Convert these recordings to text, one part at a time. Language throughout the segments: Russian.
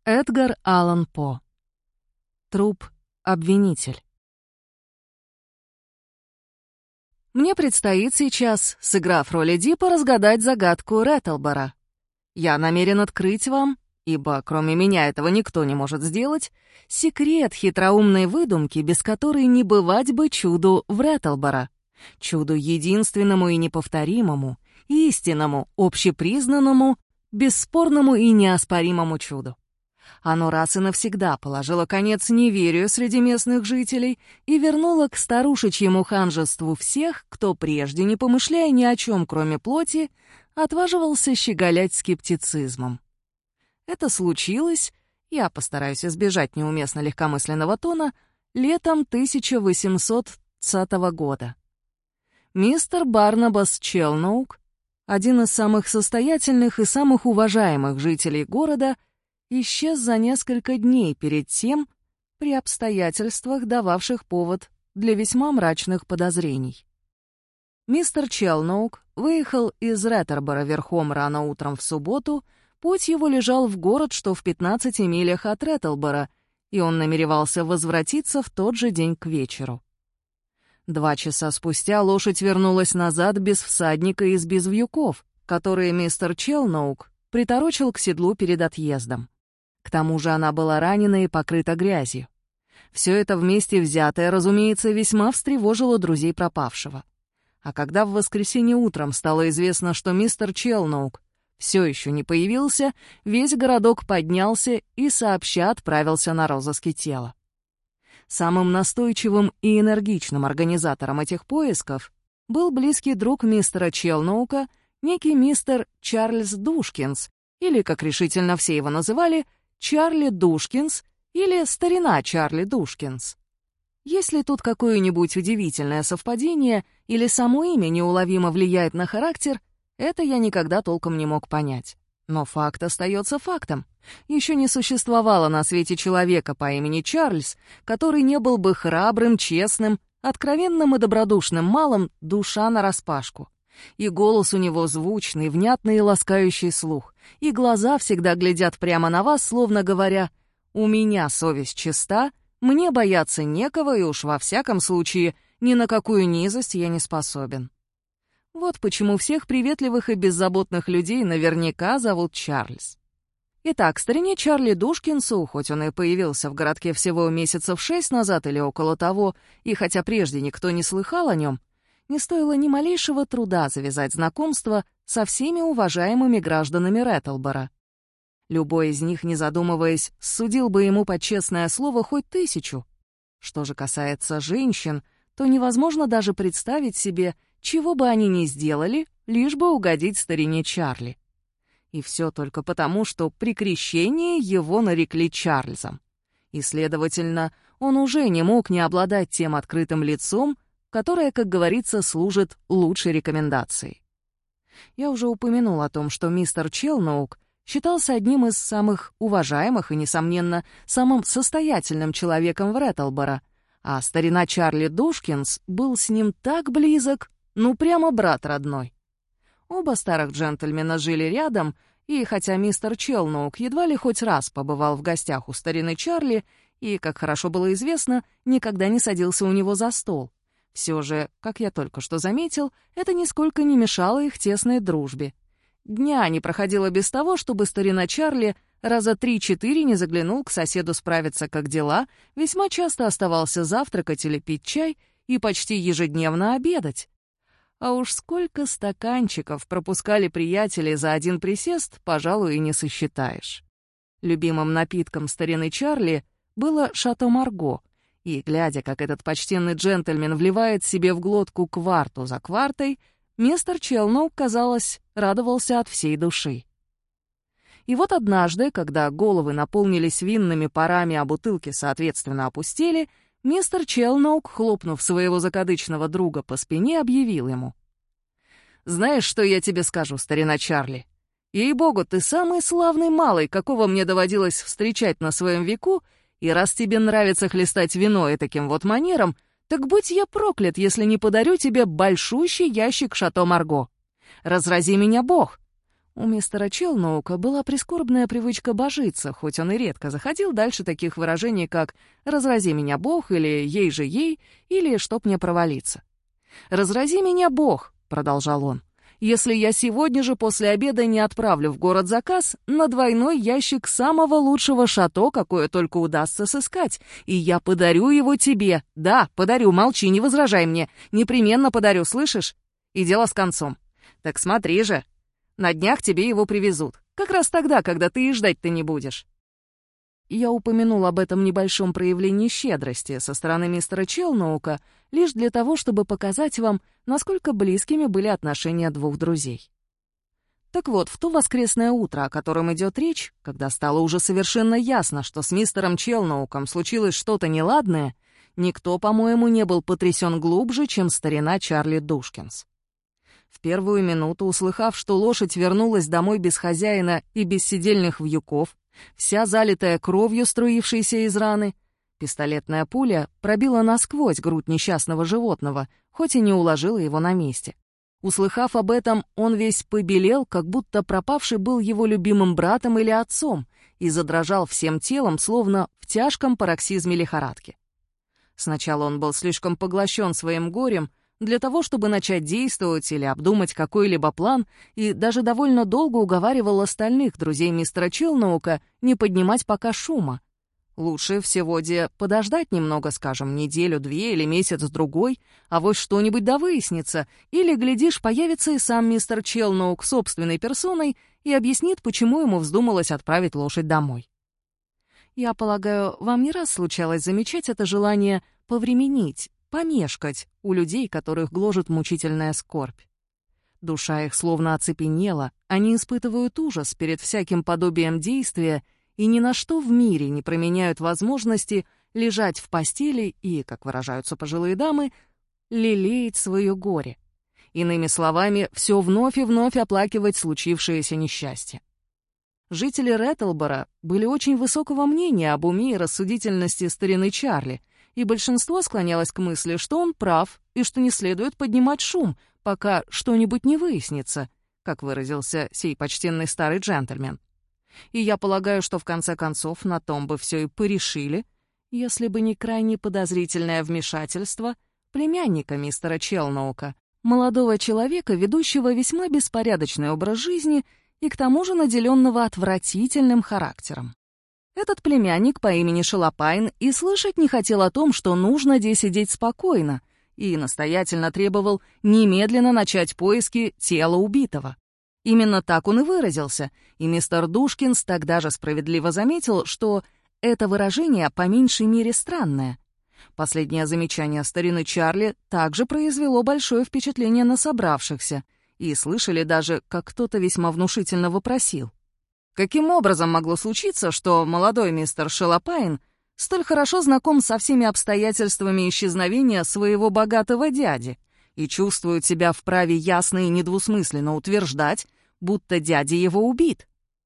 Эдгар Аллан По. Труп-обвинитель. Мне предстоит сейчас, сыграв роль Эдипа, разгадать загадку Реттлбора. Я намерен открыть вам, ибо кроме меня этого никто не может сделать, секрет хитроумной выдумки, без которой не бывать бы чуду в Реттлбора. Чуду единственному и неповторимому, истинному, общепризнанному, бесспорному и неоспоримому чуду. Оно раз и навсегда положило конец неверию среди местных жителей и вернуло к старушечьему ханжеству всех, кто прежде, не помышляя ни о чем, кроме плоти, отваживался щеголять скептицизмом. Это случилось, я постараюсь избежать неуместно легкомысленного тона, летом 1800 года. Мистер Барнабас Челноук, один из самых состоятельных и самых уважаемых жителей города, исчез за несколько дней перед тем, при обстоятельствах, дававших повод для весьма мрачных подозрений. Мистер Челноук выехал из Реттлбора верхом рано утром в субботу, путь его лежал в город, что в 15 милях от Реттлбора, и он намеревался возвратиться в тот же день к вечеру. 2 часа спустя лошадь вернулась назад без всадника и без вьюков, которые мистер Челноук приторочил к седлу перед отъездом. К тому же она была ранена и покрыта грязью. Все это вместе взятое, разумеется, весьма встревожило друзей пропавшего. А когда в воскресенье утром стало известно, что мистер Челноук все еще не появился, весь городок поднялся и сообща отправился на розыски тела. Самым настойчивым и энергичным организатором этих поисков был близкий друг мистера Челноука, некий мистер Чарльз Душкинс, или, как решительно все его называли, Чарли Душкинс или старина Чарли Душкинс. Если тут какое-нибудь удивительное совпадение или само имя неуловимо влияет на характер, это я никогда толком не мог понять. Но факт остается фактом. Еще не существовало на свете человека по имени Чарльз, который не был бы храбрым, честным, откровенным и добродушным малым, душа нараспашку. И голос у него звучный, внятный и ласкающий слух, и глаза всегда глядят прямо на вас, словно говоря: «У меня совесть чиста, мне бояться некого, и уж во всяком случае ни на какую низость я не способен». Вот почему всех приветливых и беззаботных людей наверняка зовут Чарльз. Итак, старине Чарли Душкинсу, хоть он и появился в городке всего месяцев 6 назад или около того, и хотя прежде никто не слыхал о нем, не стоило ни малейшего труда завязать знакомство со всеми уважаемыми гражданами Реттлбора. Любой из них, не задумываясь, судил бы ему под честное слово хоть 1000. Что же касается женщин, то невозможно даже представить себе, чего бы они ни сделали, лишь бы угодить старине Чарли. И все только потому, что при крещении его нарекли Чарльзом. И, следовательно, он уже не мог не обладать тем открытым лицом, которое, как говорится, служит лучшей рекомендацией. Я уже упомянул о том, что мистер Челноук считался одним из самых уважаемых и, несомненно, самым состоятельным человеком в Реттлбора, а старина Чарли Душкинс был с ним так близок, ну прямо брат родной. Оба старых джентльмена жили рядом, и хотя мистер Челноук едва ли хоть раз побывал в гостях у старины Чарли и, как хорошо было известно, никогда не садился у него за стол, все же, как я только что заметил, это нисколько не мешало их тесной дружбе. Дня не проходило без того, чтобы старина Чарли раза 3-4 не заглянул к соседу справиться, как дела, весьма часто оставался завтракать или пить чай и почти ежедневно обедать. А уж сколько стаканчиков пропускали приятели за один присест, пожалуй, и не сосчитаешь. Любимым напитком старины Чарли было «Шато Марго», и, глядя, как этот почтенный джентльмен вливает себе в глотку кварту за квартой, мистер Челноук, казалось, радовался от всей души. И вот однажды, когда головы наполнились винными парами, а бутылки, соответственно, опустели, мистер Челноук, хлопнув своего закадычного друга по спине, объявил ему: «Знаешь, что я тебе скажу, старина Чарли? Ей-богу, ты самый славный малый, какого мне доводилось встречать на своем веку, и раз тебе нравится хлестать вино и таким вот манером, так будь я проклят, если не подарю тебе большущий ящик Шато Марго. Разрази меня Бог. У мистера Челноука была прискорбная привычка божиться, хоть он и редко заходил дальше таких выражений, как «разрази меня Бог» или «ей же ей» или «чтоб мне провалиться». «Разрази меня Бог», — продолжал он, «если я сегодня же после обеда не отправлю в город заказ на двойной ящик самого лучшего шато, какое только удастся сыскать, и я подарю его тебе. Да, подарю, молчи, не возражай мне. Непременно подарю, слышишь? И дело с концом. Так смотри же. На днях тебе его привезут. Как раз тогда, когда ты и ждать-то не будешь». Я упомянул об этом небольшом проявлении щедрости со стороны мистера Челноука лишь для того, чтобы показать вам, насколько близкими были отношения двух друзей. Так вот, в то воскресное утро, о котором идет речь, когда стало уже совершенно ясно, что с мистером Челноуком случилось что-то неладное, никто, по-моему, не был потрясен глубже, чем старина Чарли Душкинс. В первую минуту, услыхав, что лошадь вернулась домой без хозяина и без седельных вьюков, вся залитая кровью, струившейся из раны, пистолетная пуля пробила насквозь грудь несчастного животного, хоть и не уложила его на месте. Услыхав об этом, он весь побелел, как будто пропавший был его любимым братом или отцом, и задрожал всем телом, словно в тяжком пароксизме лихорадки. Сначала он был слишком поглощен своим горем для того, чтобы начать действовать или обдумать какой-либо план, и даже довольно долго уговаривал остальных друзей мистера Челноука не поднимать пока шума. Лучше всего подождать немного, скажем, неделю-две или месяц-другой, а вот что-нибудь да выяснится, или, глядишь, появится и сам мистер Челноук собственной персоной и объяснит, почему ему вздумалось отправить лошадь домой. Я полагаю, вам не раз случалось замечать это желание повременить, помешкать у людей, которых гложет мучительная скорбь. Душа их словно оцепенела, они испытывают ужас перед всяким подобием действия и ни на что в мире не променяют возможности лежать в постели и, как выражаются пожилые дамы, лелеять свое горе. Иными словами, все вновь и вновь оплакивать случившееся несчастье. Жители Реттлбора были очень высокого мнения об уме и рассудительности старины Чарли, и большинство склонялось к мысли, что он прав и что не следует поднимать шум, пока что-нибудь не выяснится, как выразился сей почтенный старый джентльмен. И я полагаю, что в конце концов на том бы все и порешили, если бы не крайне подозрительное вмешательство племянника мистера Челноука, молодого человека, ведущего весьма беспорядочный образ жизни и к тому же наделенного отвратительным характером. Этот племянник по имени Шалопайн и слышать не хотел о том, что нужно здесь сидеть спокойно, и настоятельно требовал немедленно начать поиски тела убитого. Именно так он и выразился, и мистер Душкинс тогда же справедливо заметил, что это выражение по меньшей мере странное. Последнее замечание старины Чарли также произвело большое впечатление на собравшихся, и слышали даже, как кто-то весьма внушительно вопросил: каким образом могло случиться, что молодой мистер Шалопайн столь хорошо знаком со всеми обстоятельствами исчезновения своего богатого дяди и чувствует себя вправе ясно и недвусмысленно утверждать, будто дядя его убит?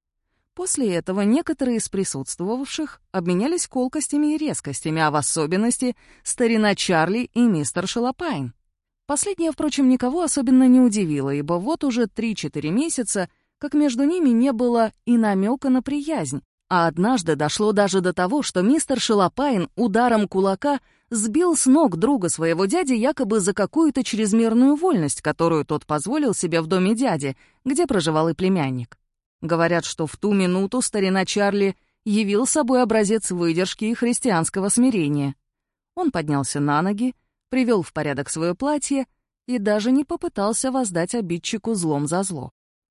После этого некоторые из присутствовавших обменялись колкостями и резкостями, а в особенности старина Чарли и мистер Шалопайн. Последнее, впрочем, никого особенно не удивило, ибо вот уже 3-4 месяца как между ними не было и намека на приязнь, а однажды дошло даже до того, что мистер Шалопайн ударом кулака сбил с ног друга своего дяди якобы за какую-то чрезмерную вольность, которую тот позволил себе в доме дяди, где проживал и племянник. Говорят, что в ту минуту старина Чарли явил собой образец выдержки и христианского смирения. Он поднялся на ноги, привел в порядок свое платье и даже не попытался воздать обидчику злом за зло.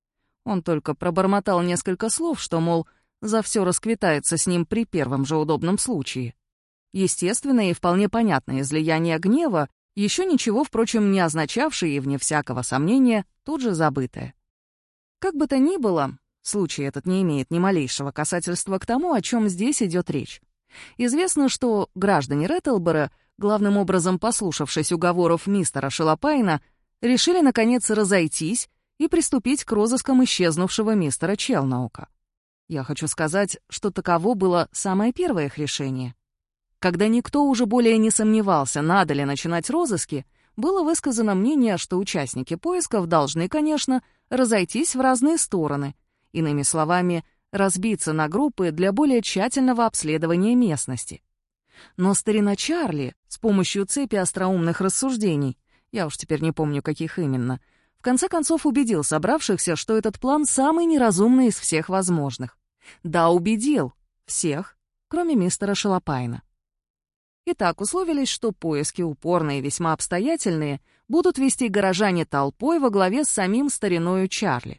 Он только пробормотал несколько слов, что, мол, за все расквитается с ним при первом же удобном случае. Естественное и вполне понятное излияние гнева, еще ничего, впрочем, не означавшее и, вне всякого сомнения, тут же забытое. Как бы то ни было, случай этот не имеет ни малейшего касательства к тому, о чем здесь идет речь. Известно, что граждане Реттлбора, главным образом послушавшись уговоров мистера Шалопайна, решили, наконец, разойтись и приступить к розыскам исчезнувшего мистера Челноука. Я хочу сказать, что таково было самое первое их решение. Когда никто уже более не сомневался, надо ли начинать розыски, было высказано мнение, что участники поисков должны, конечно, разойтись в разные стороны, иными словами, разбиться на группы для более тщательного обследования местности. Но старина Чарли с помощью цепи остроумных рассуждений, я уж теперь не помню, каких именно, в конце концов убедил собравшихся, что этот план самый неразумный из всех возможных. Да, убедил всех, кроме мистера Шалопайна. Итак, условились, что поиски, упорные и весьма обстоятельные, будут вести горожане толпой во главе с самим стариною Чарли.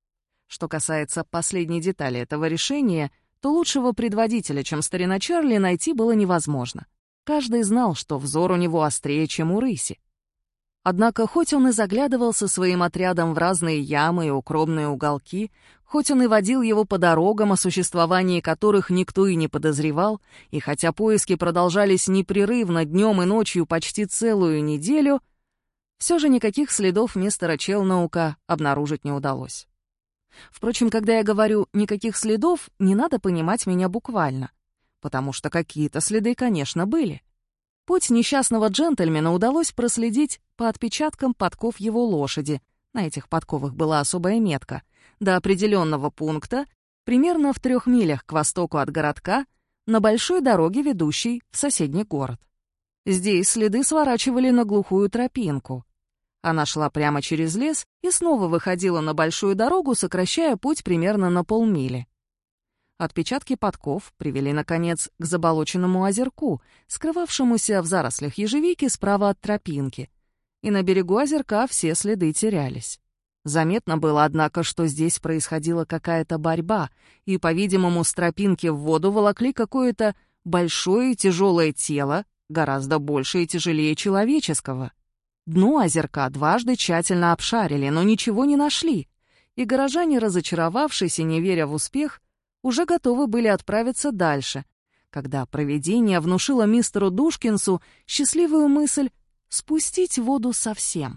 Что касается последней детали этого решения, то лучшего предводителя, чем старина Чарли, найти было невозможно. Каждый знал, что взор у него острее, чем у рыси. Однако, хоть он и заглядывал со своим отрядом в разные ямы и укромные уголки, хоть он и водил его по дорогам, о существовании которых никто и не подозревал, и хотя поиски продолжались непрерывно днем и ночью почти целую неделю, все же никаких следов мистера Челноука обнаружить не удалось. Впрочем, когда я говорю «никаких следов», не надо понимать меня буквально, потому что какие-то следы, конечно, были. Путь несчастного джентльмена удалось проследить по отпечаткам подков его лошади, на этих подковах была особая метка, до определенного пункта, примерно в 3 милях к востоку от городка, на большой дороге, ведущей в соседний город. Здесь следы сворачивали на глухую тропинку. Она шла прямо через лес и снова выходила на большую дорогу, сокращая путь примерно на полмили. Отпечатки подков привели, наконец, к заболоченному озерку, скрывавшемуся в зарослях ежевики справа от тропинки, и на берегу озерка все следы терялись. Заметно было, однако, что здесь происходила какая-то борьба, и, по-видимому, с тропинки в воду волокли какое-то большое и тяжелое тело, гораздо больше и тяжелее человеческого. Дно озерка дважды тщательно обшарили, но ничего не нашли, и горожане, разочаровавшись и не веря в успех, уже готовы были отправиться дальше, когда провидение внушило мистеру Душкинсу счастливую мысль спустить воду совсем.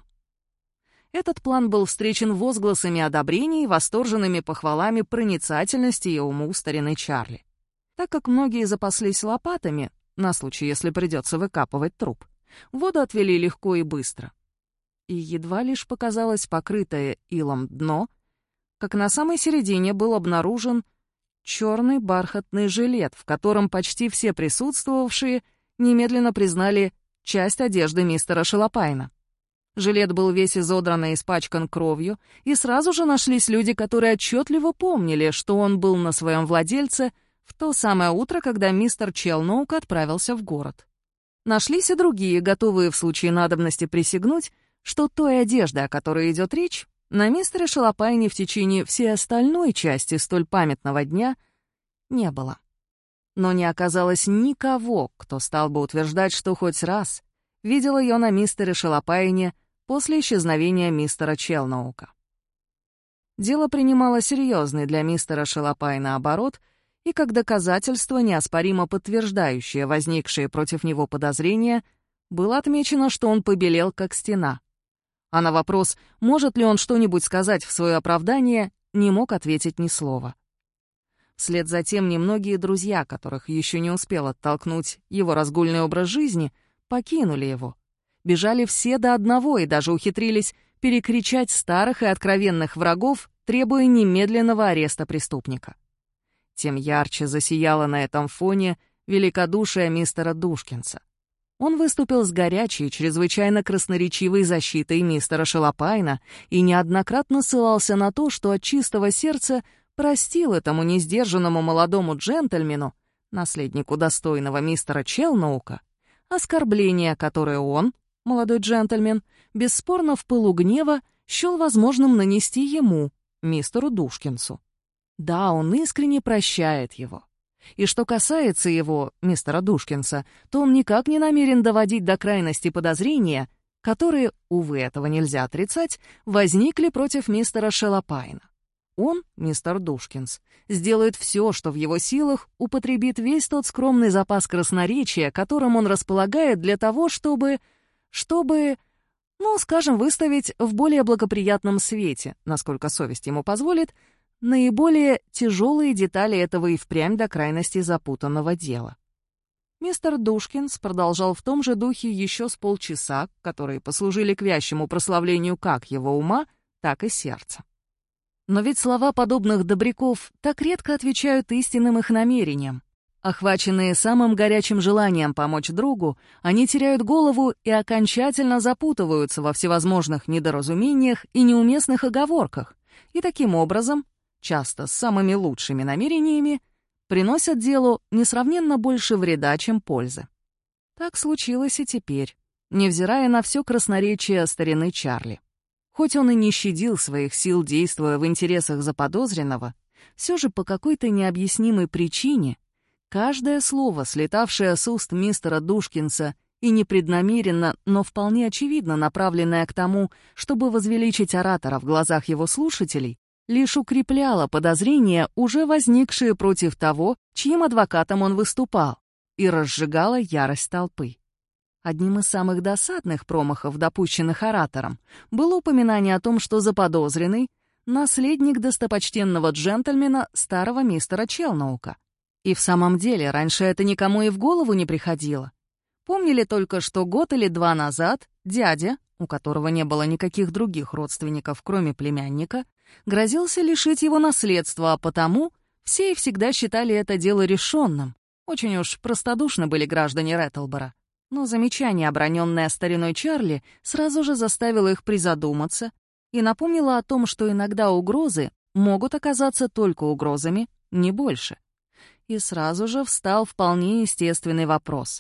Этот план был встречен возгласами одобрения и восторженными похвалами проницательности и уму старины Чарли. Так как многие запаслись лопатами, на случай, если придется выкапывать труп, воду отвели легко и быстро. И едва лишь показалось покрытое илом дно, как на самой середине был обнаружен черный бархатный жилет, в котором почти все присутствовавшие немедленно признали часть одежды мистера Шалопайна. Жилет был весь изодран и испачкан кровью, и сразу же нашлись люди, которые отчетливо помнили, что он был на своем владельце в то самое утро, когда мистер Челноук отправился в город. Нашлись и другие, готовые в случае надобности присягнуть, что той одежды, о которой идет речь, на мистере Шалопайне в течение всей остальной части столь памятного дня не было. Но не оказалось никого, кто стал бы утверждать, что хоть раз видел ее на мистере Шалопайне после исчезновения мистера Челноука. Дело принимало серьезный для мистера Шалопайна оборот, и как доказательство, неоспоримо подтверждающее возникшие против него подозрения, было отмечено, что он побелел как стена. А на вопрос, может ли он что-нибудь сказать в свое оправдание, не мог ответить ни слова. Вслед за тем немногие друзья, которых еще не успел оттолкнуть его разгульный образ жизни, покинули его. Бежали все до одного и даже ухитрились перекричать старых и откровенных врагов, требуя немедленного ареста преступника. Тем ярче засияло на этом фоне великодушие мистера Душкинса. Он выступил с горячей, чрезвычайно красноречивой защитой мистера Шалопайна и неоднократно ссылался на то, что от чистого сердца простил этому несдержанному молодому джентльмену, наследнику достойного мистера Челноука, оскорбление, которое он, молодой джентльмен, бесспорно в пылу гнева счел возможным нанести ему, мистеру Душкинсу. Да, он искренне прощает его. И что касается его, мистера Душкинса, то он никак не намерен доводить до крайности подозрения, которые, увы, этого нельзя отрицать, возникли против мистера Шалопайна. Он, мистер Душкинс, сделает все, что в его силах, употребит весь тот скромный запас красноречия, которым он располагает для того, чтобы, скажем, выставить в более благоприятном свете, насколько совесть ему позволит, наиболее тяжелые детали этого и впрямь до крайности запутанного дела. Мистер Душкинс продолжал в том же духе еще с полчаса, которые послужили к вящему прославлению как его ума, так и сердца. Но ведь слова подобных добряков так редко отвечают истинным их намерениям. Охваченные самым горячим желанием помочь другу, они теряют голову и окончательно запутываются во всевозможных недоразумениях и неуместных оговорках, и таким образом, часто с самыми лучшими намерениями, приносят делу несравненно больше вреда, чем пользы. Так случилось и теперь, невзирая на все красноречие старины Чарли. Хоть он и не щадил своих сил, действуя в интересах заподозренного, все же по какой-то необъяснимой причине каждое слово, слетавшее с уст мистера Душкинса и непреднамеренно, но вполне очевидно направленное к тому, чтобы возвеличить оратора в глазах его слушателей, лишь укрепляло подозрения, уже возникшие против того, чьим адвокатом он выступал, и разжигало ярость толпы. Одним из самых досадных промахов, допущенных оратором, было упоминание о том, что заподозренный — наследник достопочтенного джентльмена старого мистера Челноука. И в самом деле раньше это никому и в голову не приходило. Помнили только, что год или два назад дядя, у которого не было никаких других родственников, кроме племянника, грозился лишить его наследства, а потому все и всегда считали это дело решенным. Очень уж простодушны были граждане Реттлборо. Но замечание, оброненное стариной Чарли, сразу же заставило их призадуматься и напомнило о том, что иногда угрозы могут оказаться только угрозами, не больше. И сразу же встал вполне естественный вопрос.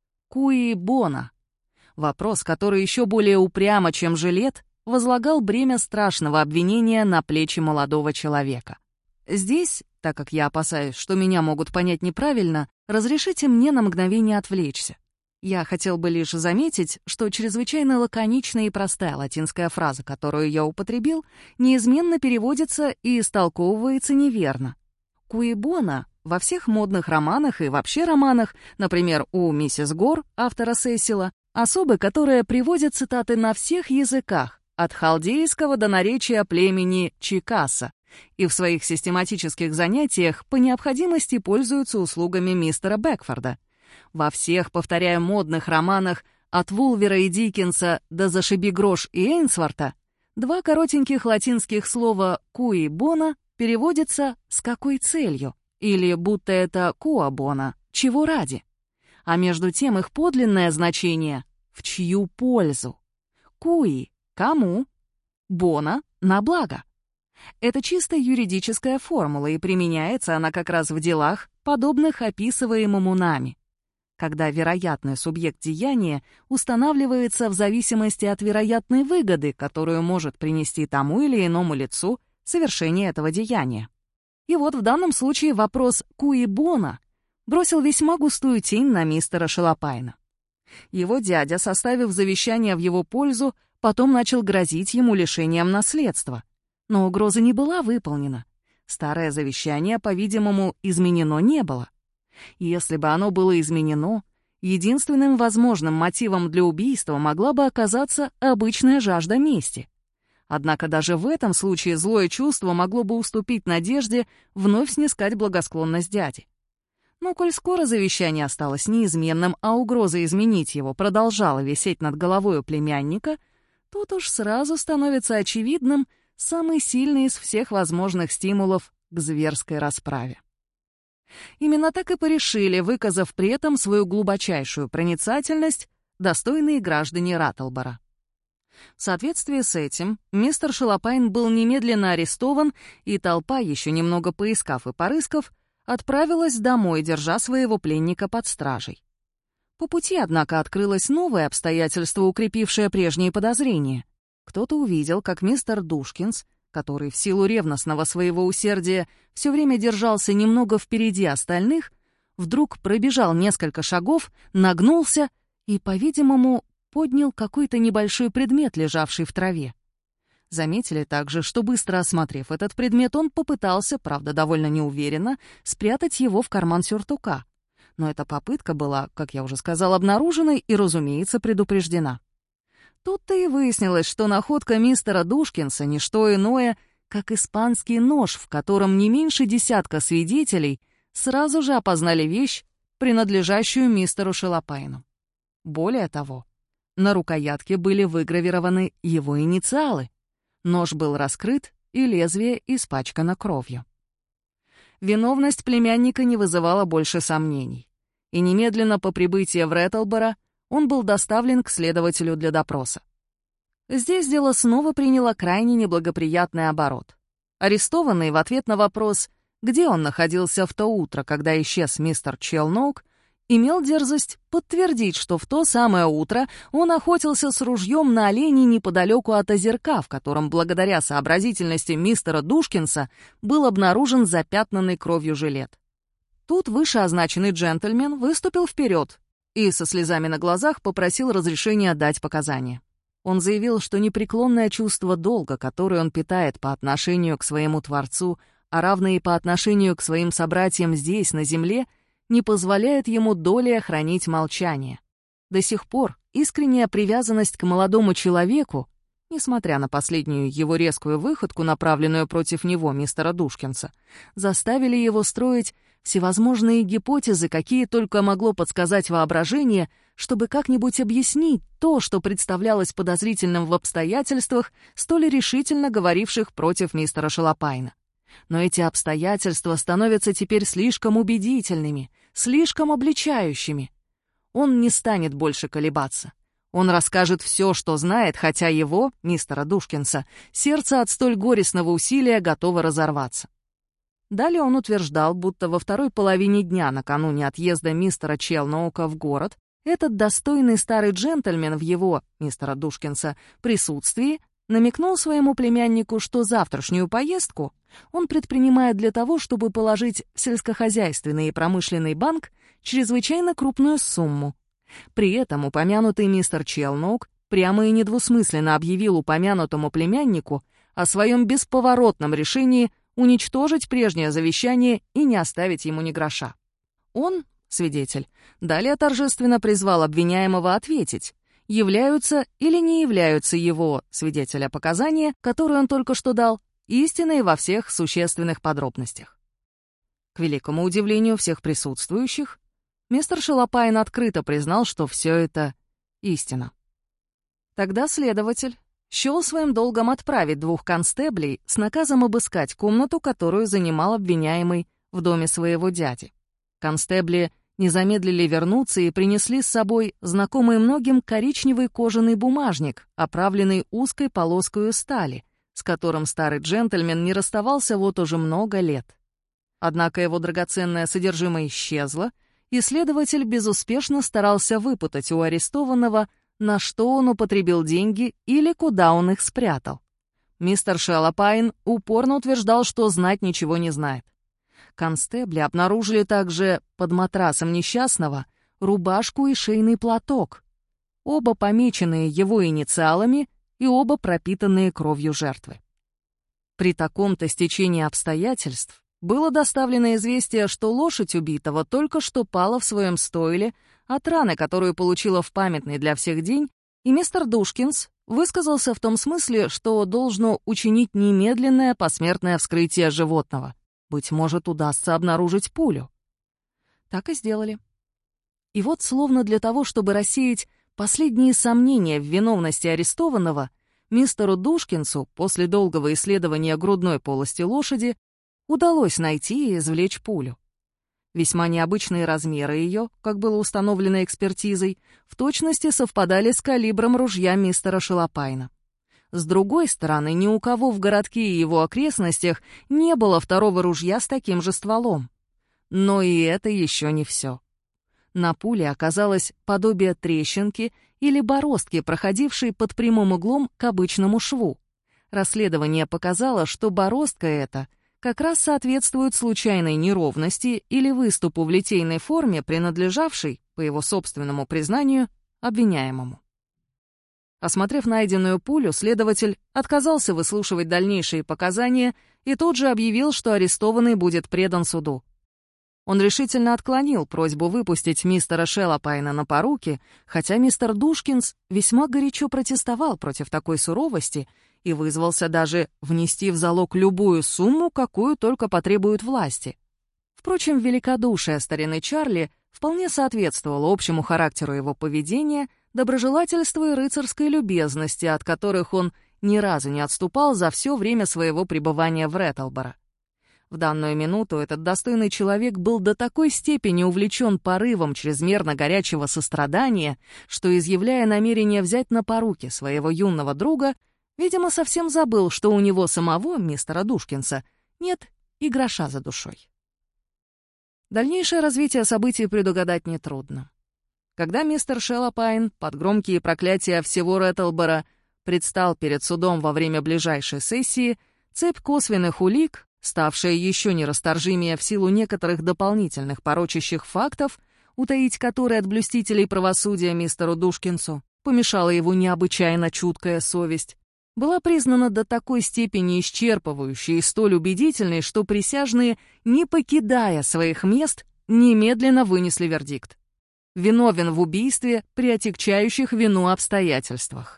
Куи бона? Вопрос, который еще более упрямо, чем жилет, возлагал бремя страшного обвинения на плечи молодого человека. Здесь, так как я опасаюсь, что меня могут понять неправильно, разрешите мне на мгновение отвлечься. Я хотел бы лишь заметить, что чрезвычайно лаконичная и простая латинская фраза, которую я употребил, неизменно переводится и истолковывается неверно. Куибона во всех модных романах и вообще романах, например, у миссис Гор, автора Сесила, особы, которая приводит цитаты на всех языках, от халдейского до наречия племени Чикаса, и в своих систематических занятиях по необходимости пользуются услугами мистера Бэкфорда. Во всех, повторяю, модных романах от Вулвера и Диккенса до «Зашиби грош» и Эйнсворта два коротеньких латинских слова «куи бона» переводятся «с какой целью» или будто это «куа бона» — «чего ради». А между тем их подлинное значение — «в чью пользу». «Куи» — «кому», «бона» — «на благо». Это чисто юридическая формула, и применяется она как раз в делах, подобных описываемому нами, когда вероятный субъект деяния устанавливается в зависимости от вероятной выгоды, которую может принести тому или иному лицу совершение этого деяния. И вот в данном случае вопрос «куи бона» бросил весьма густую тень на мистера Шалопайна. Его дядя, составив завещание в его пользу, потом начал грозить ему лишением наследства. Но угроза не была выполнена. Старое завещание, по-видимому, изменено не было. Если бы оно было изменено, единственным возможным мотивом для убийства могла бы оказаться обычная жажда мести. Однако даже в этом случае злое чувство могло бы уступить надежде вновь снискать благосклонность дяди. Но коль скоро завещание осталось неизменным, а угроза изменить его продолжала висеть над головой у племянника, тут уж сразу становится очевидным самый сильный из всех возможных стимулов к зверской расправе. Именно так и порешили, выказав при этом свою глубочайшую проницательность, достойные граждане Раттлборо. В соответствии с этим мистер Шалопайн был немедленно арестован, и толпа, еще немного поискав и порыскав, отправилась домой, держа своего пленника под стражей. По пути, однако, открылось новое обстоятельство, укрепившее прежние подозрения. Кто-то увидел, как мистер Душкинс, который в силу ревностного своего усердия все время держался немного впереди остальных, вдруг пробежал несколько шагов, нагнулся и, по-видимому, поднял какой-то небольшой предмет, лежавший в траве. Заметили также, что, быстро осмотрев этот предмет, он попытался, правда, довольно неуверенно, спрятать его в карман сюртука. Но эта попытка была, как я уже сказал, обнаружена и, разумеется, предупреждена. Тут-то и выяснилось, что находка мистера Душкинса — не что иное, как испанский нож, в котором не меньше десятка свидетелей сразу же опознали вещь, принадлежащую мистеру Шалопайну. Более того, на рукоятке были выгравированы его инициалы. Нож был раскрыт, и лезвие испачкано кровью. Виновность племянника не вызывала больше сомнений, и немедленно по прибытии в Реттлборо он был доставлен к следователю для допроса. Здесь дело снова приняло крайне неблагоприятный оборот. Арестованный в ответ на вопрос, где он находился в то утро, когда исчез мистер Челноук, имел дерзость подтвердить, что в то самое утро он охотился с ружьем на оленей неподалеку от озерка, в котором, благодаря сообразительности мистера Душкинса, был обнаружен запятнанный кровью жилет. Тут вышеозначенный джентльмен выступил вперед и со слезами на глазах попросил разрешения дать показания. Он заявил, что непреклонное чувство долга, которое он питает по отношению к своему Творцу, а равно и по отношению к своим собратьям здесь, на земле, не позволяет ему долее хранить молчание. До сих пор искренняя привязанность к молодому человеку, несмотря на последнюю его резкую выходку, направленную против него, мистера Душкинса, заставили его строить всевозможные гипотезы, какие только могло подсказать воображение, чтобы как-нибудь объяснить то, что представлялось подозрительным в обстоятельствах, столь решительно говоривших против мистера Шалопайна. Но эти обстоятельства становятся теперь слишком убедительными, слишком обличающими. Он не станет больше колебаться. Он расскажет все, что знает, хотя его, мистера Душкинса, сердце от столь горестного усилия готово разорваться. Далее он утверждал, будто во второй половине дня накануне отъезда мистера Челноука в город этот достойный старый джентльмен в его, мистера Душкинса, присутствии намекнул своему племяннику, что завтрашнюю поездку он предпринимает для того, чтобы положить в сельскохозяйственный и промышленный банк чрезвычайно крупную сумму. При этом упомянутый мистер Челноук прямо и недвусмысленно объявил упомянутому племяннику о своем бесповоротном решении уничтожить прежнее завещание и не оставить ему ни гроша. Он, свидетель, далее торжественно призвал обвиняемого ответить, являются или не являются его, свидетеля, показания, которые он только что дал, истинной во всех существенных подробностях. К великому удивлению всех присутствующих, мистер Шалопайн открыто признал, что все это истина. Тогда следователь счел своим долгом отправить 2 констеблей с наказом обыскать комнату, которую занимал обвиняемый в доме своего дяди. Констебли не замедлили вернуться и принесли с собой знакомый многим коричневый кожаный бумажник, оправленный узкой полоской стали, с которым старый джентльмен не расставался вот уже много лет. Однако его драгоценное содержимое исчезло, и следователь безуспешно старался выпутать у арестованного, на что он употребил деньги или куда он их спрятал. Мистер Шалопайн упорно утверждал, что знать ничего не знает. Констебли обнаружили также под матрасом несчастного рубашку и шейный платок, оба помеченные его инициалами и оба пропитанные кровью жертвы. При таком-то стечении обстоятельств было доставлено известие, что лошадь убитого только что пала в своем стойле от раны, которую получила в памятный для всех день, и мистер Душкинс высказался в том смысле, что должно учинить немедленное посмертное вскрытие животного. Быть может, удастся обнаружить пулю. Так и сделали. И вот, словно для того, чтобы рассеять последние сомнения в виновности арестованного, мистеру Душкинсу после долгого исследования грудной полости лошади удалось найти и извлечь пулю. Весьма необычные размеры ее, как было установлено экспертизой, в точности совпадали с калибром ружья мистера Шалопайна. С другой стороны, ни у кого в городке и его окрестностях не было второго ружья с таким же стволом. Но и это еще не все. На пуле оказалось подобие трещинки или бороздки, проходившей под прямым углом к обычному шву. Расследование показало, что бороздка эта как раз соответствует случайной неровности или выступу в литейной форме, принадлежавшей, по его собственному признанию, обвиняемому. Осмотрев найденную пулю, следователь отказался выслушивать дальнейшие показания и тут же объявил, что арестованный будет предан суду. Он решительно отклонил просьбу выпустить мистера Шалопайна на поруки, хотя мистер Душкинс весьма горячо протестовал против такой суровости и вызвался даже внести в залог любую сумму, какую только потребуют власти. Впрочем, великодушие старины Чарли вполне соответствовало общему характеру его поведения, доброжелательству и рыцарской любезности, от которых он ни разу не отступал за все время своего пребывания в Реттлборо. В данную минуту этот достойный человек был до такой степени увлечен порывом чрезмерно горячего сострадания, что, изъявляя намерение взять на поруки своего юного друга, видимо, совсем забыл, что у него самого, мистера Душкинса, нет и гроша за душой. Дальнейшее развитие событий предугадать нетрудно. Когда мистер Шеллопайн под громкие проклятия всего Реттлборо предстал перед судом во время ближайшей сессии, цепь косвенных улик, ставшая еще нерасторжимее в силу некоторых дополнительных порочащих фактов, утаить которые от блюстителей правосудия мистеру Душкинсу помешала его необычайно чуткая совесть, была признана до такой степени исчерпывающей и столь убедительной, что присяжные, не покидая своих мест, немедленно вынесли вердикт: виновен в убийстве при отягчающих вину обстоятельствах.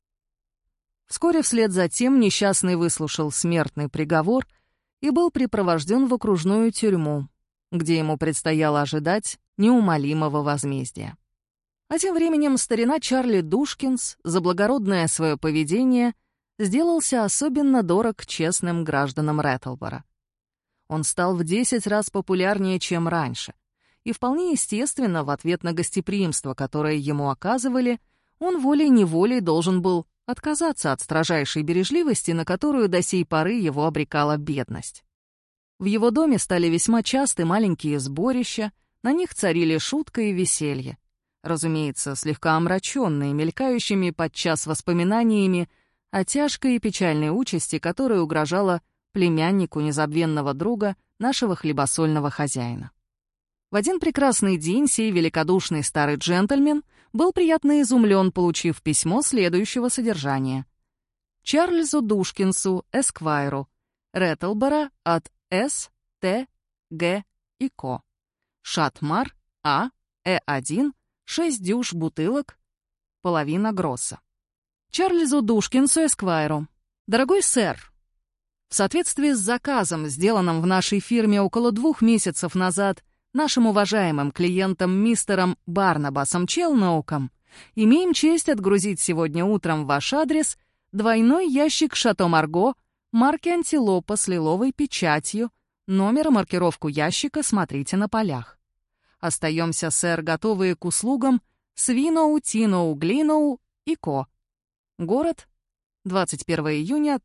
Вскоре вслед за тем несчастный выслушал смертный приговор и был припровожден в окружную тюрьму, где ему предстояло ожидать неумолимого возмездия. А тем временем старина Чарли Душкинс за благородное свое поведение сделался особенно дорог честным гражданам Реттлборо. Он стал в 10 раз популярнее, чем раньше, и вполне естественно, в ответ на гостеприимство, которое ему оказывали, он волей-неволей должен был отказаться от строжайшей бережливости, на которую до сей поры его обрекала бедность. В его доме стали весьма часты маленькие сборища, на них царили шутка и веселье, разумеется, слегка омраченные, мелькающими подчас воспоминаниями о тяжкой и печальной участи, которая угрожала племяннику незабвенного друга нашего хлебосольного хозяина. В один прекрасный день сей великодушный старый джентльмен был приятно изумлен, получив письмо следующего содержания: Чарльзу Душкинсу, эсквайру, Реттлборо от С. Т. Г. и Ко. Шатмар, А. Э1, 6 дюж бутылок, половина гросса. Чарльзу Душкинсу, эсквайру. Дорогой сэр, в соответствии с заказом, сделанным в нашей фирме около 2 месяцев назад нашим уважаемым клиентом мистером Барнабасом Челноуком, имеем честь отгрузить сегодня утром в ваш адрес двойной ящик «Шато Марго» марки «Антилопа» с лиловой печатью, номер и маркировку ящика смотрите на полях. Остаемся, сэр, готовые к услугам Свиноу, Тиноу, Глиноу и Ко. Город, 21 июня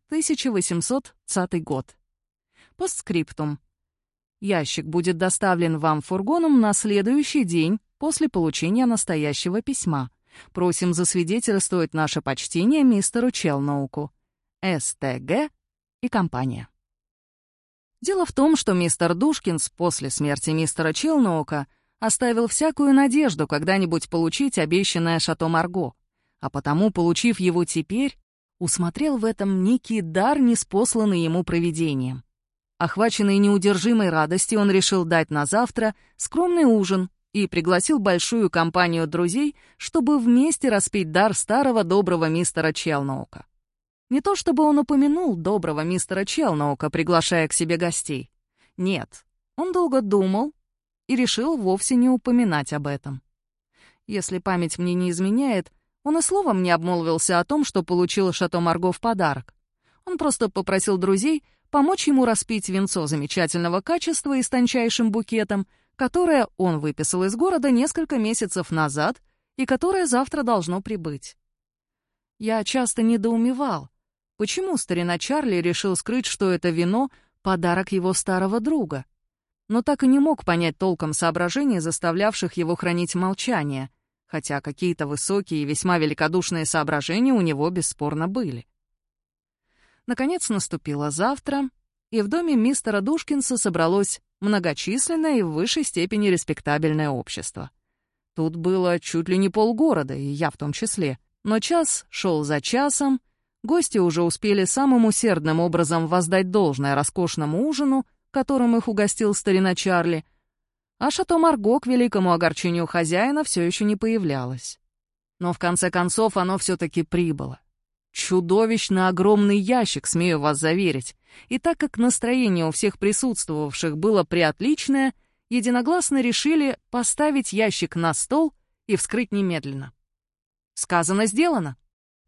1800 год. Постскриптум. Ящик будет доставлен вам фургоном на следующий день после получения настоящего письма. Просим засвидетельствовать наше почтение мистеру Челноуку. СТГ и компания. Дело в том, что мистер Душкинс после смерти мистера Челноука оставил всякую надежду когда-нибудь получить обещанное Шато Марго, а потому, получив его теперь, усмотрел в этом некий дар, ниспосланный ему провидением. Охваченный неудержимой радостью, он решил дать на завтра скромный ужин и пригласил большую компанию друзей, чтобы вместе распить дар старого доброго мистера Челноука. Не то чтобы он упомянул доброго мистера Челноука, приглашая к себе гостей. Нет, он долго думал и решил вовсе не упоминать об этом. Если память мне не изменяет, он и словом не обмолвился о том, что получил Шато Марго в подарок. Он просто попросил друзей помочь ему распить винцо замечательного качества и с тончайшим букетом, которое он выписал из города несколько месяцев назад и которое завтра должно прибыть. Я часто недоумевал, почему старина Чарли решил скрыть, что это вино — подарок его старого друга, но так и не мог понять толком соображений, заставлявших его хранить молчание, хотя какие-то высокие и весьма великодушные соображения у него бесспорно были. Наконец наступило завтра, и в доме мистера Душкинса собралось многочисленное и в высшей степени респектабельное общество. Тут было чуть ли не полгорода, и я в том числе. Но час шел за часом, гости уже успели самым усердным образом воздать должное роскошному ужину, которым их угостил старина Чарли, а Шато Марго, к великому огорчению хозяина, все еще не появлялось. Но в конце концов оно все-таки прибыло. Чудовищно огромный ящик, смею вас заверить. И так как настроение у всех присутствовавших было преотличное, единогласно решили поставить ящик на стол и вскрыть немедленно. Сказано, сделано.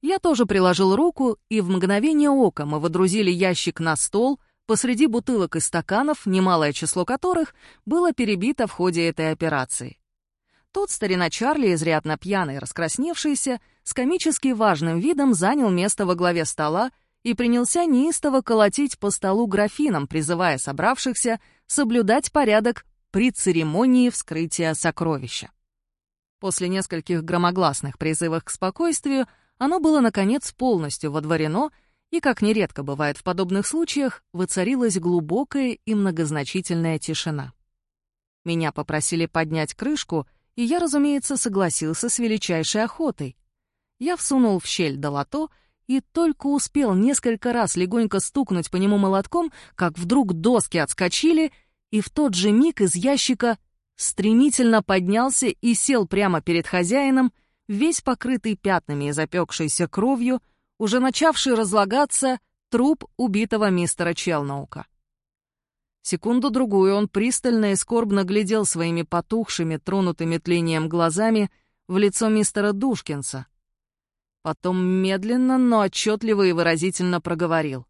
Я тоже приложил руку, и в мгновение ока мы водрузили ящик на стол посреди бутылок и стаканов, немалое число которых было перебито в ходе этой операции. Тот старина Чарли, изрядно пьяный и раскрасневшийся, с комически важным видом занял место во главе стола и принялся неистово колотить по столу графином, призывая собравшихся соблюдать порядок при церемонии вскрытия сокровища. После нескольких громогласных призывов к спокойствию оно было, наконец, полностью водворено, и, как нередко бывает в подобных случаях, воцарилась глубокая и многозначительная тишина. Меня попросили поднять крышку, и я, разумеется, согласился с величайшей охотой. Я всунул в щель долото и только успел несколько раз легонько стукнуть по нему молотком, как вдруг доски отскочили, и в тот же миг из ящика стремительно поднялся и сел прямо перед хозяином, весь покрытый пятнами и запекшейся кровью, уже начавший разлагаться труп убитого мистера Челноука. Секунду-другую он пристально и скорбно глядел своими потухшими, тронутыми тлением глазами в лицо мистера Душкинса. Потом медленно, но отчетливо и выразительно проговорил: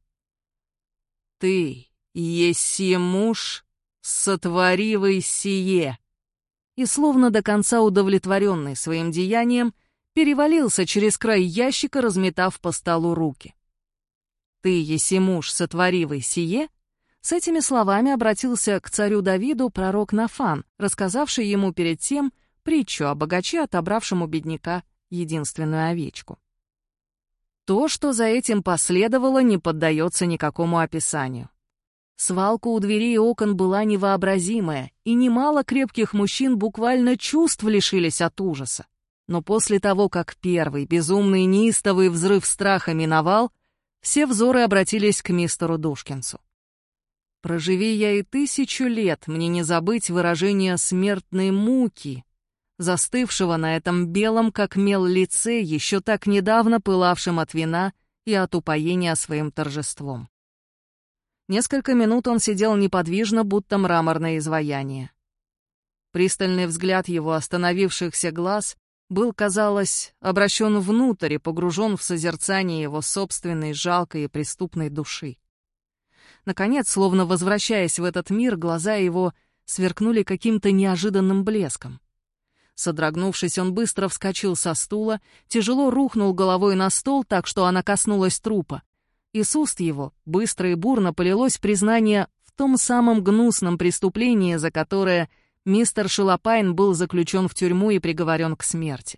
«Ты еси муж, сотворивый сие!» И, словно до конца удовлетворенный своим деянием, перевалился через край ящика, разметав по столу руки. «Ты еси муж, сотворивый сие?» С этими словами обратился к царю Давиду пророк Нафан, рассказавший ему перед тем притчу о богаче, отобравшем у бедняка единственную овечку. То, что за этим последовало, не поддается никакому описанию. Свалка у дверей и окон была невообразимая, и немало крепких мужчин буквально чувств лишились от ужаса. Но после того, как первый безумный неистовый взрыв страха миновал, все взоры обратились к мистеру Душкинсу. Проживи я и 1000 лет, мне не забыть выражение смертной муки, застывшего на этом белом как мел лице, еще так недавно пылавшем от вина и от упоения своим торжеством. Несколько минут он сидел неподвижно, будто мраморное изваяние. Пристальный взгляд его остановившихся глаз был, казалось, обращен внутрь и погружен в созерцание его собственной жалкой и преступной души. Наконец, словно возвращаясь в этот мир, глаза его сверкнули каким-то неожиданным блеском. Содрогнувшись, он быстро вскочил со стула, тяжело рухнул головой на стол так, что она коснулась трупа, и с уст его быстро и бурно полилось признание в том самом гнусном преступлении, за которое мистер Шилопайн был заключен в тюрьму и приговорен к смерти.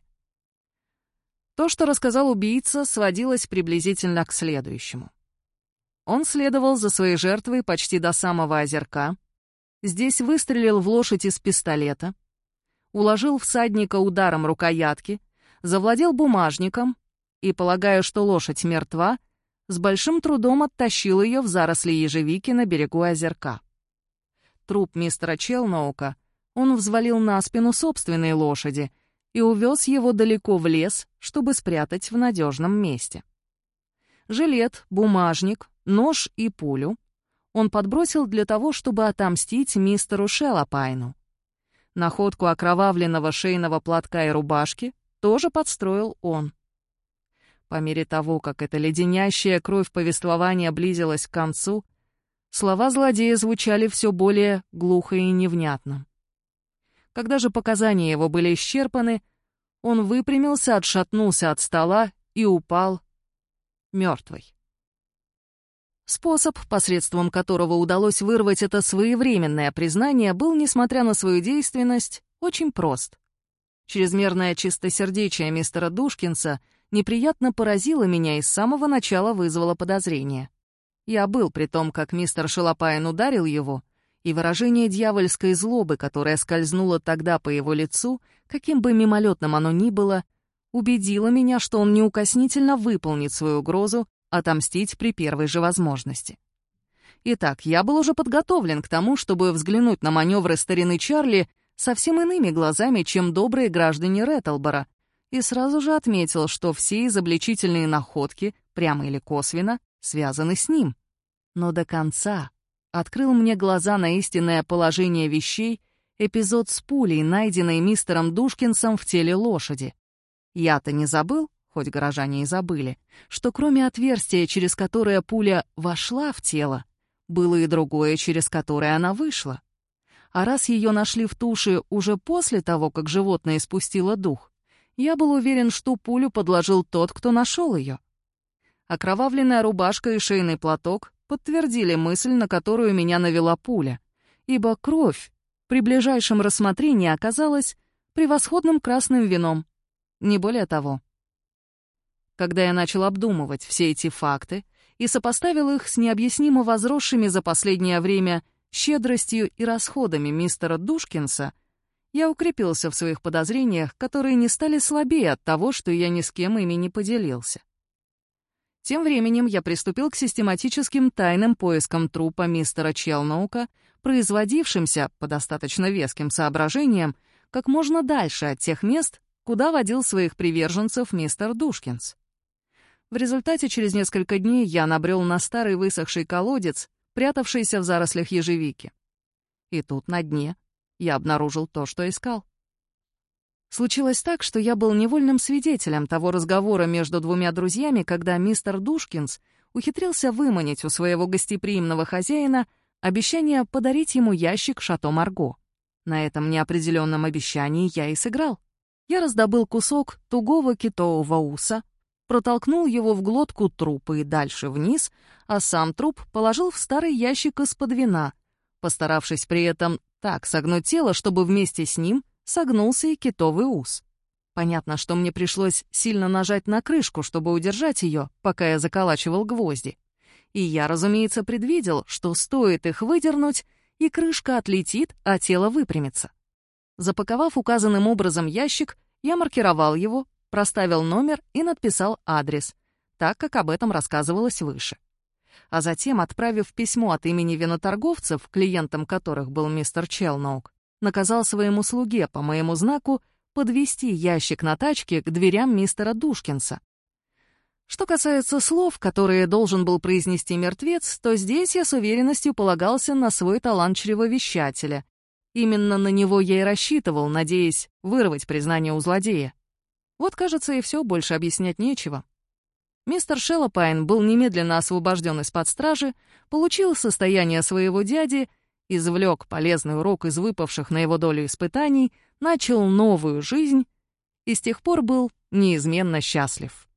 То, что рассказал убийца, сводилось приблизительно к следующему. Он следовал за своей жертвой почти до самого озерка, здесь выстрелил в лошадь из пистолета, уложил всадника ударом рукоятки, завладел бумажником и, полагая, что лошадь мертва, с большим трудом оттащил ее в заросли ежевики на берегу озерка. Труп мистера Челноука он взвалил на спину собственной лошади и увез его далеко в лес, чтобы спрятать в надежном месте. Жилет, бумажник, нож и пулю он подбросил для того, чтобы отомстить мистеру Шелопайну. Находку окровавленного шейного платка и рубашки тоже подстроил он. По мере того, как эта леденящая кровь повествования близилась к концу, слова злодея звучали все более глухо и невнятно. Когда же показания его были исчерпаны, он выпрямился, отшатнулся от стола и упал мертвый. Способ, посредством которого удалось вырвать это своевременное признание, был, несмотря на свою действенность, очень прост. Чрезмерное чистосердечие мистера Душкинса неприятно поразило меня и с самого начала вызвало подозрение. Я был при том, как мистер Шилопайн ударил его, и выражение дьявольской злобы, которое скользнуло тогда по его лицу, каким бы мимолетным оно ни было, убедило меня, что он неукоснительно выполнит свою угрозу отомстить при первой же возможности. Итак, я был уже подготовлен к тому, чтобы взглянуть на маневры старины Чарли совсем иными глазами, чем добрые граждане Реттлбора, и сразу же отметил, что все изобличительные находки, прямо или косвенно, связаны с ним. Но до конца открыл мне глаза на истинное положение вещей эпизод с пулей, найденной мистером Душкинсом в теле лошади. Я-то не забыл, хоть горожане и забыли, что кроме отверстия, через которое пуля вошла в тело, было и другое, через которое она вышла. А раз ее нашли в туше уже после того, как животное испустило дух, я был уверен, что пулю подложил тот, кто нашел ее. Окровавленная рубашка и шейный платок подтвердили мысль, на которую меня навела пуля, ибо кровь при ближайшем рассмотрении оказалась превосходным красным вином, не более того. Когда я начал обдумывать все эти факты и сопоставил их с необъяснимо возросшими за последнее время щедростью и расходами мистера Душкинса, я укрепился в своих подозрениях, которые не стали слабее от того, что я ни с кем ими не поделился. Тем временем я приступил к систематическим тайным поискам трупа мистера Челноука, производившимся, по достаточно веским соображениям, как можно дальше от тех мест, куда водил своих приверженцев мистер Душкинс. В результате через несколько дней я набрел на старый высохший колодец, прятавшийся в зарослях ежевики. И тут на дне я обнаружил то, что искал. Случилось так, что я был невольным свидетелем того разговора между двумя друзьями, когда мистер Душкинс ухитрился выманить у своего гостеприимного хозяина обещание подарить ему ящик «Шато Марго». На этом неопределенном обещании я и сыграл. Я раздобыл кусок тугого китового уса, протолкнул его в глотку трупа и дальше вниз, а сам труп положил в старый ящик из-под вина, постаравшись при этом так согнуть тело, чтобы вместе с ним согнулся и китовый ус. Понятно, что мне пришлось сильно нажать на крышку, чтобы удержать ее, пока я заколачивал гвозди. И я, разумеется, предвидел, что стоит их выдернуть, и крышка отлетит, а тело выпрямится. Запаковав указанным образом ящик, я маркировал его, проставил номер и надписал адрес, так как об этом рассказывалось выше. А затем, отправив письмо от имени виноторговцев, клиентом которых был мистер Челноук, наказал своему слуге по моему знаку подвести ящик на тачке к дверям мистера Душкинса. Что касается слов, которые должен был произнести мертвец, то здесь я с уверенностью полагался на свой талант чревовещателя. Именно на него я и рассчитывал, надеясь вырвать признание у злодея. Вот, кажется, и все, больше объяснять нечего. Мистер Шеллопайн был немедленно освобожден из-под стражи, получил состояние своего дяди, извлек полезный урок из выпавших на его долю испытаний, начал новую жизнь и с тех пор был неизменно счастлив.